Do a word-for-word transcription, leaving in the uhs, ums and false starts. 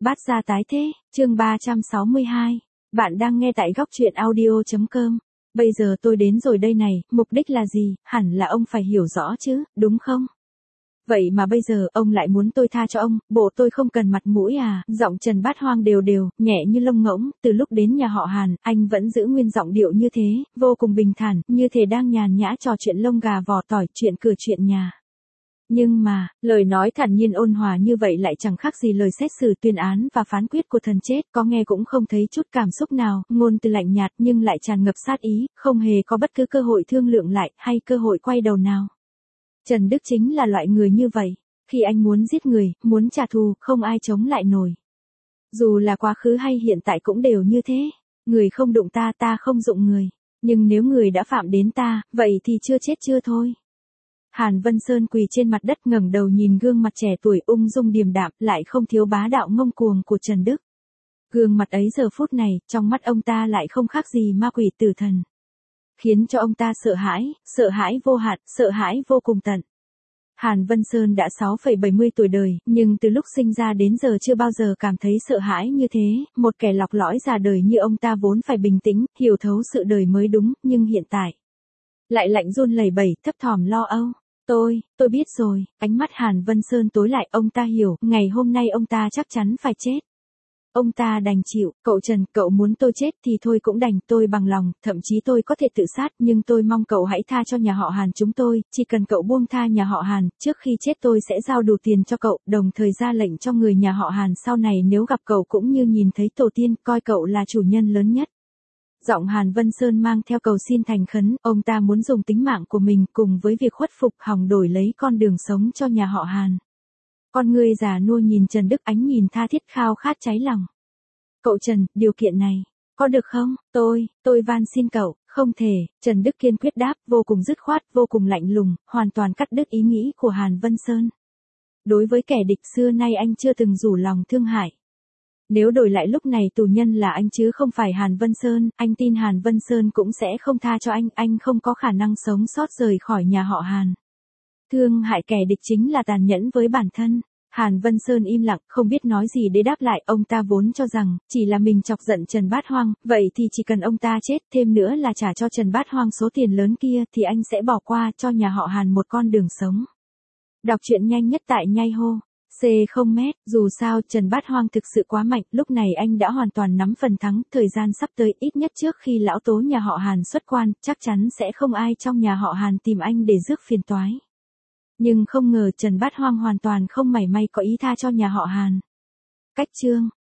Bát gia tái thế, chương ba trăm sáu mươi hai. Bạn đang nghe tại góc truyện audio chấm com. Bây giờ tôi đến rồi đây này, mục đích là gì, hẳn là ông phải hiểu rõ chứ, đúng không? Vậy mà bây giờ, ông lại muốn tôi tha cho ông, bộ tôi không cần mặt mũi à, giọng Trần Bát Hoang đều đều, nhẹ như lông ngỗng, từ lúc đến nhà họ Hàn, anh vẫn giữ nguyên giọng điệu như thế, vô cùng bình thản, như thể đang nhàn nhã trò chuyện lông gà vỏ tỏi, chuyện cửa chuyện nhà. Nhưng mà, lời nói thản nhiên ôn hòa như vậy lại chẳng khác gì lời xét xử tuyên án và phán quyết của thần chết, có nghe cũng không thấy chút cảm xúc nào, ngôn từ lạnh nhạt nhưng lại tràn ngập sát ý, không hề có bất cứ cơ hội thương lượng lại, hay cơ hội quay đầu nào. Trần Đức chính là loại người như vậy, khi anh muốn giết người, muốn trả thù, không ai chống lại nổi. Dù là quá khứ hay hiện tại cũng đều như thế, người không đụng ta ta không dụng người, nhưng nếu người đã phạm đến ta, vậy thì chưa chết chưa thôi. Hàn Vân Sơn quỳ trên mặt đất ngẩng đầu nhìn gương mặt trẻ tuổi ung dung điềm đạm, lại không thiếu bá đạo ngông cuồng của Trần Đức. Gương mặt ấy giờ phút này, trong mắt ông ta lại không khác gì ma quỷ tử thần. Khiến cho ông ta sợ hãi, sợ hãi vô hạn, sợ hãi vô cùng tận. Hàn Vân Sơn đã sáu phẩy bảy mươi tuổi đời, nhưng từ lúc sinh ra đến giờ chưa bao giờ cảm thấy sợ hãi như thế, một kẻ lọc lõi già đời như ông ta vốn phải bình tĩnh, hiểu thấu sự đời mới đúng, nhưng hiện tại lại lạnh run lẩy bẩy, thấp thỏm lo âu. Tôi, tôi biết rồi, ánh mắt Hàn Vân Sơn tối lại, ông ta hiểu, ngày hôm nay ông ta chắc chắn phải chết. Ông ta đành chịu, cậu Trần, cậu muốn tôi chết thì thôi cũng đành, tôi bằng lòng, thậm chí tôi có thể tự sát, nhưng tôi mong cậu hãy tha cho nhà họ Hàn chúng tôi, chỉ cần cậu buông tha nhà họ Hàn, trước khi chết tôi sẽ giao đủ tiền cho cậu, đồng thời ra lệnh cho người nhà họ Hàn sau này nếu gặp cậu cũng như nhìn thấy tổ tiên, coi cậu là chủ nhân lớn nhất. Giọng Hàn Vân Sơn mang theo cầu xin thành khấn, ông ta muốn dùng tính mạng của mình cùng với việc khuất phục hòng đổi lấy con đường sống cho nhà họ Hàn. Con người già nua nhìn Trần Đức, ánh nhìn tha thiết khao khát cháy lòng. Cậu Trần, điều kiện này, có được không? Tôi, tôi van xin cậu, không thể, Trần Đức kiên quyết đáp, vô cùng dứt khoát, vô cùng lạnh lùng, hoàn toàn cắt đứt ý nghĩ của Hàn Vân Sơn. Đối với kẻ địch xưa nay anh chưa từng rủ lòng thương hại. Nếu đổi lại lúc này tù nhân là anh chứ không phải Hàn Vân Sơn, anh tin Hàn Vân Sơn cũng sẽ không tha cho anh, anh không có khả năng sống sót rời khỏi nhà họ Hàn. Thương hại kẻ địch chính là tàn nhẫn với bản thân. Hàn Vân Sơn im lặng, không biết nói gì để đáp lại, ông ta vốn cho rằng, chỉ là mình chọc giận Trần Bát Hoang, vậy thì chỉ cần ông ta chết, thêm nữa là trả cho Trần Bát Hoang số tiền lớn kia, thì anh sẽ bỏ qua cho nhà họ Hàn một con đường sống. Đọc truyện nhanh nhất tại Nhai Hô. C không mét, dù sao Trần Bát Hoang thực sự quá mạnh, lúc này anh đã hoàn toàn nắm phần thắng, thời gian sắp tới, ít nhất trước khi lão tố nhà họ Hàn xuất quan, chắc chắn sẽ không ai trong nhà họ Hàn tìm anh để rước phiền toái. Nhưng không ngờ Trần Bát Hoang hoàn toàn không mảy may có ý tha cho nhà họ Hàn. Cách chương